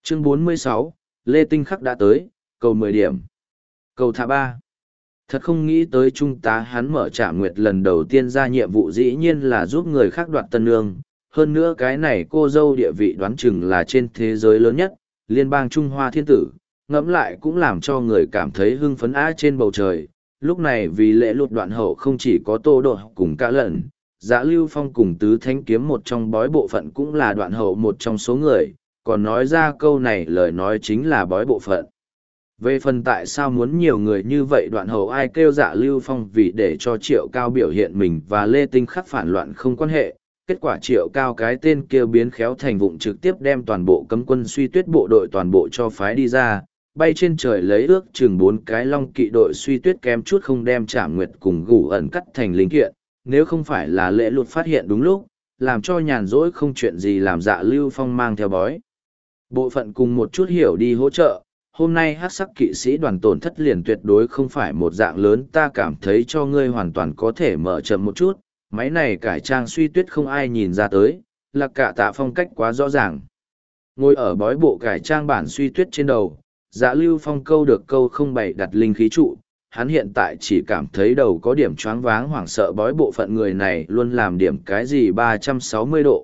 Chương 46, Lê Tinh Khắc đã tới, cầu 10 điểm. Cầu thả 3. Thật không nghĩ tới trung tá hắn mở Trạm Nguyệt lần đầu tiên ra nhiệm vụ dĩ nhiên là giúp người khác đoạt tân nương. Hơn nữa cái này cô dâu địa vị đoán chừng là trên thế giới lớn nhất, liên bang Trung Hoa Thiên Tử, ngẫm lại cũng làm cho người cảm thấy hưng phấn á trên bầu trời. Lúc này vì lễ lụt đoạn hậu không chỉ có Tô Độ cùng Cả Lận, Dạ Lưu Phong cùng Tứ Thánh Kiếm một trong bói bộ phận cũng là đoạn hậu một trong số người, còn nói ra câu này lời nói chính là bói bộ phận. Về phần tại sao muốn nhiều người như vậy đoạn hậu ai kêu Dạ Lưu Phong vì để cho Triệu Cao biểu hiện mình và Lê Tinh Khắc phản loạn không quan hệ, kết quả Triệu Cao cái tên kia biến khéo thành vụng trực tiếp đem toàn bộ cấm quân Suy Tuyết bộ đội toàn bộ cho phái đi ra, bay trên trời lấy ước chừng 4 cái Long Kỵ đội Suy Tuyết kém chút không đem Trảm Nguyệt cùng Gù Ẩn cắt thành linh kiện, nếu không phải là lễ lụt phát hiện đúng lúc, làm cho nhàn rỗi không chuyện gì làm Dạ Lưu Phong mang theo bói bộ phận cùng một chút hiểu đi hỗ trợ. Hôm nay hắc sắc kỵ sĩ đoàn tổn thất liền tuyệt đối không phải một dạng lớn, ta cảm thấy cho ngươi hoàn toàn có thể mở chậm một chút, máy này cải trang Suy Tuyết không ai nhìn ra tới, là cả tạ phong cách quá rõ ràng. Ngồi ở bói bộ cải trang bản Suy Tuyết trên đầu, Dạ Lưu Phong câu được câu không bày đặt linh khí trụ, hắn hiện tại chỉ cảm thấy đầu có điểm choáng váng hoảng sợ bói bộ phận người này luôn làm điểm cái gì 360 độ,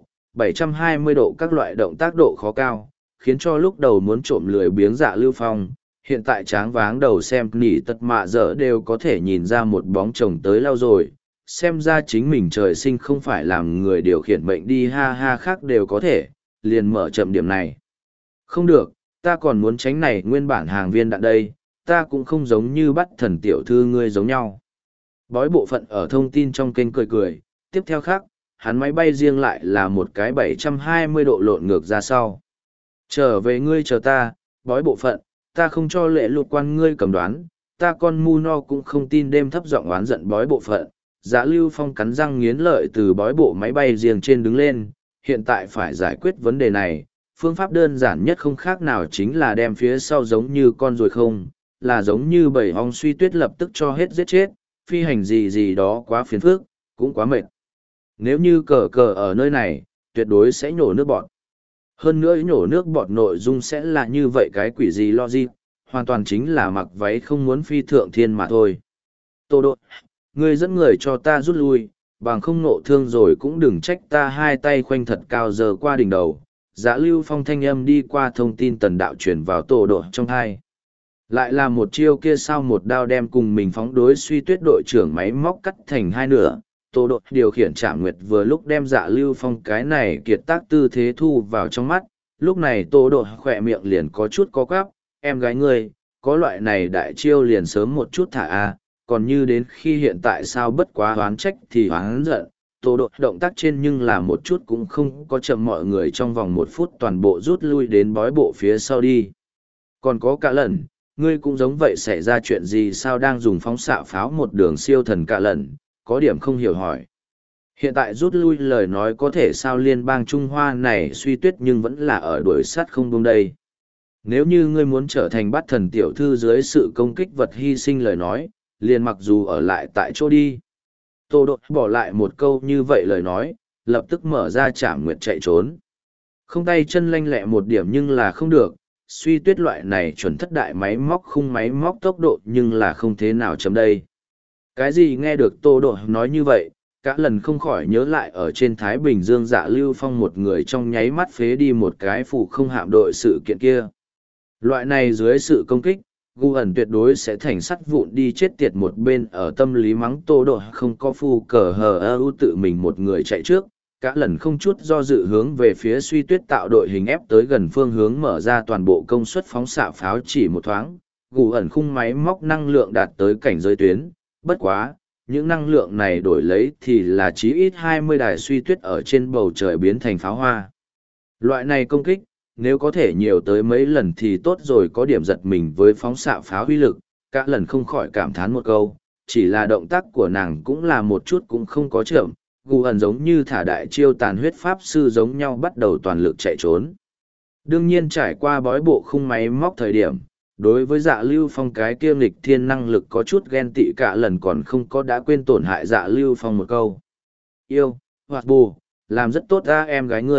720 độ các loại động tác độ khó cao, khiến cho lúc đầu muốn trộm lười biếng Dạ Lưu Phong, hiện tại tráng váng đầu xem nỉ tật mạ dở đều có thể nhìn ra một bóng chồng tới lao rồi, xem ra chính mình trời sinh không phải làm người điều khiển mệnh đi ha ha khác đều có thể, liền mở chậm điểm này. Không được, ta còn muốn tránh này nguyên bản hàng viên đạn đây, ta cũng không giống như bắt thần tiểu thư ngươi giống nhau. Bói bộ phận ở thông tin trong kênh cười cười, tiếp theo khác, hắn máy bay riêng lại là một cái 720 độ lộn ngược ra sau. Trở về ngươi chờ ta, bói bộ phận, ta không cho lệ lụt quan ngươi cầm đoán, ta con mu no cũng không tin đêm thấp giọng oán giận bói bộ phận. Dạ Lưu Phong cắn răng nghiến lợi từ bói bộ máy bay riêng trên đứng lên, hiện tại phải giải quyết vấn đề này, phương pháp đơn giản nhất không khác nào chính là đem phía sau giống như con ruồi không, là giống như bầy ong Suy Tuyết lập tức cho hết giết chết, phi hành gì gì đó quá phiền phức, cũng quá mệt. Nếu như cờ cờ ở nơi này, tuyệt đối sẽ nhổ nước bọt. Hơn nữa nhổ nước bọt nội dung sẽ là như vậy cái quỷ gì logic, hoàn toàn chính là mặc váy không muốn phi thượng thiên mà thôi. Tô Độ, ngươi dẫn người cho ta rút lui, bằng không nộ thương rồi cũng đừng trách ta hai tay khoanh thật cao giờ qua đỉnh đầu. Dạ Lưu Phong thanh âm đi qua thông tin tần đạo truyền vào Tô Độ trong hai. Lại là một chiêu kia sao một đao đem cùng mình phóng đối Suy Tuyết đội trưởng máy móc cắt thành hai nửa. Tô Độ điều khiển Trảm Nguyệt vừa lúc đem Dạ Lưu Phong cái này kiệt tác tư thế thu vào trong mắt, lúc này Tô Độ khỏe miệng liền có chút có quắp, em gái ngươi, có loại này đại chiêu liền sớm một chút thả a, còn như đến khi hiện tại sao bất quá oán trách thì oán giận. Tô Độ động tác trên nhưng là một chút cũng không có chậm, mọi người trong vòng 1 phút toàn bộ rút lui đến bói bộ phía sau đi. Còn có Cả Lận, ngươi cũng giống vậy, xảy ra chuyện gì sao đang dùng phóng xạ pháo một đường siêu thần Cả Lận, có điểm không hiểu hỏi. Hiện tại rút lui lời nói có thể sao liên bang Trung Hoa này Suy Tuyết nhưng vẫn là ở đuổi sát không buông đây. Nếu như ngươi muốn trở thành bắt thần tiểu thư dưới sự công kích vật hy sinh lời nói, liền mặc dù ở lại tại chỗ đi. Tô Độ bỏ lại một câu như vậy lời nói, lập tức mở ra Trảm Nguyệt chạy trốn. Không tay chân lanh lẹ một điểm nhưng là không được, Suy Tuyết loại này chuẩn thất đại máy móc khung máy móc tốc độ nhưng là không thế nào chấm đây. Cái gì nghe được Tô Độ nói như vậy, Cả lần không khỏi nhớ lại ở trên Thái Bình Dương Dạ Lưu Phong một người trong nháy mắt phế đi một cái phủ không hạm đội sự kiện kia. Loại này dưới sự công kích, Gu ẩn tuyệt đối sẽ thành sắt vụn đi chết tiệt một bên ở tâm lý mắng Tô Độ không có phu cờ hờ ưu tự mình một người chạy trước. Cả lần không chút do dự hướng về phía Suy Tuyết tạo đội hình ép tới gần phương hướng mở ra toàn bộ công suất phóng xạ pháo chỉ một thoáng. Gu ẩn khung máy móc năng lượng đạt tới cảnh giới tuyến, bất quá, những năng lượng này đổi lấy thì là chí ít 20 đài Suy Tuyết ở trên bầu trời biến thành pháo hoa. Loại này công kích, nếu có thể nhiều tới mấy lần thì tốt rồi, có điểm giật mình với phóng xạ pháo uy lực, Cả lần không khỏi cảm thán một câu, chỉ là động tác của nàng cũng là một chút cũng không có chậm, Gu ẩn giống như thả đại chiêu tàn huyết pháp sư giống nhau bắt đầu toàn lực chạy trốn. Đương nhiên trải qua bói bộ khung máy móc thời điểm, đối với Dạ Lưu Phong cái kia nghịch thiên năng lực có chút ghen tị, Cả lần còn không có đã quên tổn hại Dạ Lưu Phong một câu. Yêu, hoạt bù, làm rất tốt ra em gái ngươi,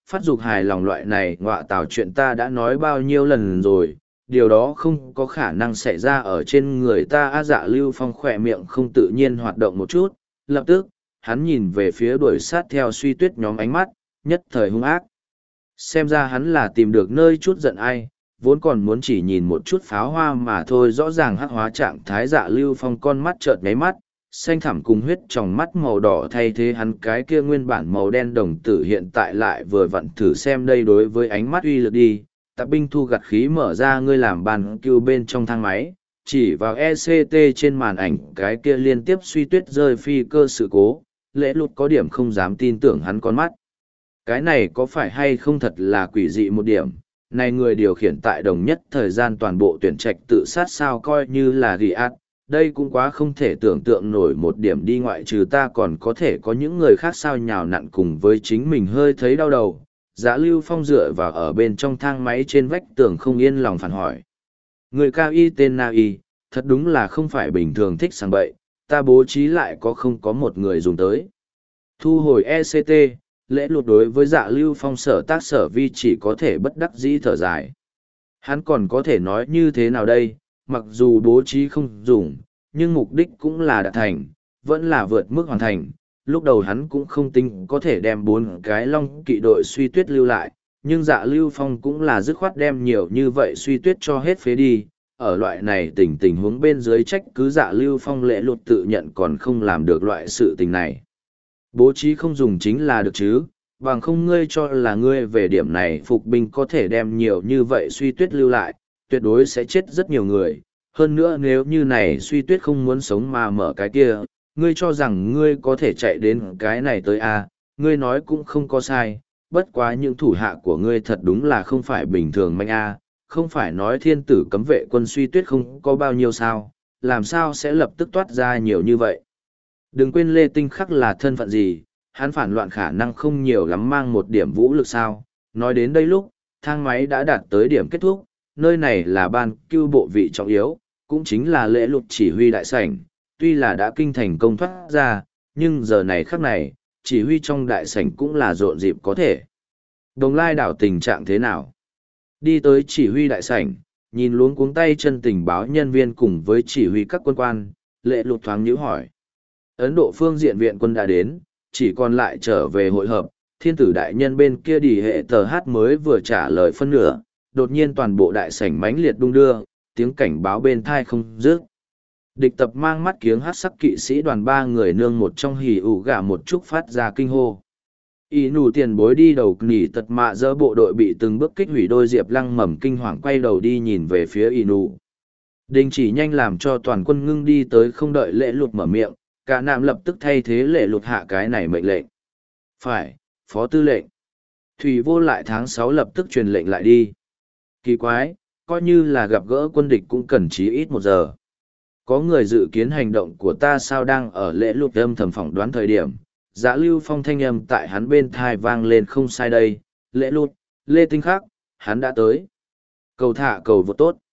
phát dục hài lòng loại này ngọa tào chuyện ta đã nói bao nhiêu lần rồi, điều đó không có khả năng xảy ra ở trên người ta. Dạ Lưu Phong khỏe miệng không tự nhiên hoạt động một chút, lập tức, hắn nhìn về phía đuổi sát theo Suy Tuyết nhóm, ánh mắt, nhất thời hung ác. Xem ra hắn là tìm được nơi chút giận ai, vốn còn muốn chỉ nhìn một chút pháo hoa mà thôi. Rõ ràng hắc hóa trạng thái Dạ Lưu Phong con mắt chợt nháy mắt, xanh thẳm cùng huyết trong mắt màu đỏ thay thế hắn cái kia nguyên bản màu đen đồng tử hiện tại lại vừa vặn thử xem đây đối với ánh mắt uy lực đi. Tạp binh thu gặt khí mở ra ngươi làm bàn cưu bên trong thang máy, chỉ vào ECT trên màn ảnh cái kia liên tiếp Suy Tuyết rơi phi cơ sự cố. Lễ Lụt có điểm không dám tin tưởng hắn con mắt. Cái này có phải hay không thật là quỷ dị một điểm, này người điều khiển tại đồng nhất thời gian toàn bộ tuyển trạch tự sát sao, coi như là ghi át, đây cũng quá không thể tưởng tượng nổi một điểm đi. Ngoại trừ ta còn có thể có những người khác sao nhào nặn cùng với chính mình hơi thấy đau đầu. Dạ Lưu Phong dựa vào ở bên trong thang máy trên vách tường không yên lòng phản hỏi. Người cao y tên Na Y, thật đúng là không phải bình thường thích sang bậy, ta bố trí lại có không có một người dùng tới. Thu hồi ECT, Lễ Lụt đối với Dạ Lưu Phong sở tác sở vi chỉ có thể bất đắc dĩ thở dài. Hắn còn có thể nói như thế nào đây, mặc dù bố trí không dùng, nhưng mục đích cũng là đạt thành, vẫn là vượt mức hoàn thành. Lúc đầu hắn cũng không tính có thể đem 4 cái Long Kỵ đội Suy Tuyết lưu lại, nhưng Dạ Lưu Phong cũng là dứt khoát đem nhiều như vậy Suy Tuyết cho hết phế đi. Ở loại này tình huống bên dưới trách cứ Dạ Lưu Phong. Lễ Lụt tự nhận còn không làm được loại sự tình này. Bố trí không dùng chính là được chứ, bằng không ngươi cho là ngươi về điểm này phục binh có thể đem nhiều như vậy Suy Tuyết lưu lại, tuyệt đối sẽ chết rất nhiều người. Hơn nữa nếu như này Suy Tuyết không muốn sống mà mở cái kia, ngươi cho rằng ngươi có thể chạy đến cái này tới à, ngươi nói cũng không có sai, bất quá những thủ hạ của ngươi thật đúng là không phải bình thường manh à, không phải nói thiên tử cấm vệ quân Suy Tuyết không có bao nhiêu sao, làm sao sẽ lập tức toát ra nhiều như vậy. Đừng quên Lê Tinh Khắc là thân phận gì, hắn phản loạn khả năng không nhiều lắm mang một điểm vũ lực sao. Nói đến đây lúc, thang máy đã đạt tới điểm kết thúc, nơi này là ban cưu bộ vị trọng yếu, cũng chính là Lễ Lụt chỉ huy đại sảnh, tuy là đã kinh thành công thoát ra, nhưng giờ này khắc này, chỉ huy trong đại sảnh cũng là rộn rịp có thể. Đồng Lai đảo tình trạng thế nào? Đi tới chỉ huy đại sảnh, nhìn luống cuống tay chân tình báo nhân viên cùng với chỉ huy các quân quan, Lễ Lụt thoáng nhíu hỏi. Ấn Độ phương diện viện quân đã đến, chỉ còn lại trở về hội hợp, thiên tử đại nhân bên kia đi hệ tờ hát mới vừa trả lời phân nửa, đột nhiên toàn bộ đại sảnh mãnh liệt đung đưa, tiếng cảnh báo bên thai không dứt. Địch tập mang mắt kiếng hát sắc kỵ sĩ đoàn 3 người nương một trong hỉ ủ gà một chút phát ra kinh hô. Y nù tiền bối đi đầu nỉ tật mạ dỡ bộ đội bị từng bước kích hủy. Đôi Diệp Lăng mầm kinh hoàng quay đầu đi nhìn về phía Y nù. Đình chỉ nhanh làm cho toàn quân ngưng đi tới, không đợi Lễ Lụt mở miệng, cả nạm lập tức thay thế Lễ Lụt hạ cái này mệnh lệnh. Phải, phó tư lệnh. Thủy Vô lại tháng 6 lập tức truyền lệnh lại đi. Kỳ quái, coi như là gặp gỡ quân địch cũng cần chí ít 1 giờ. Có người dự kiến hành động của ta sao? Đang ở Lễ Lụt âm thầm phỏng đoán thời điểm, Dạ Lưu Phong thanh âm tại hắn bên thai vang lên. Không sai đây, Lễ Lụt, Lê Tinh Khắc, hắn đã tới. Cầu thả cầu vô tốt.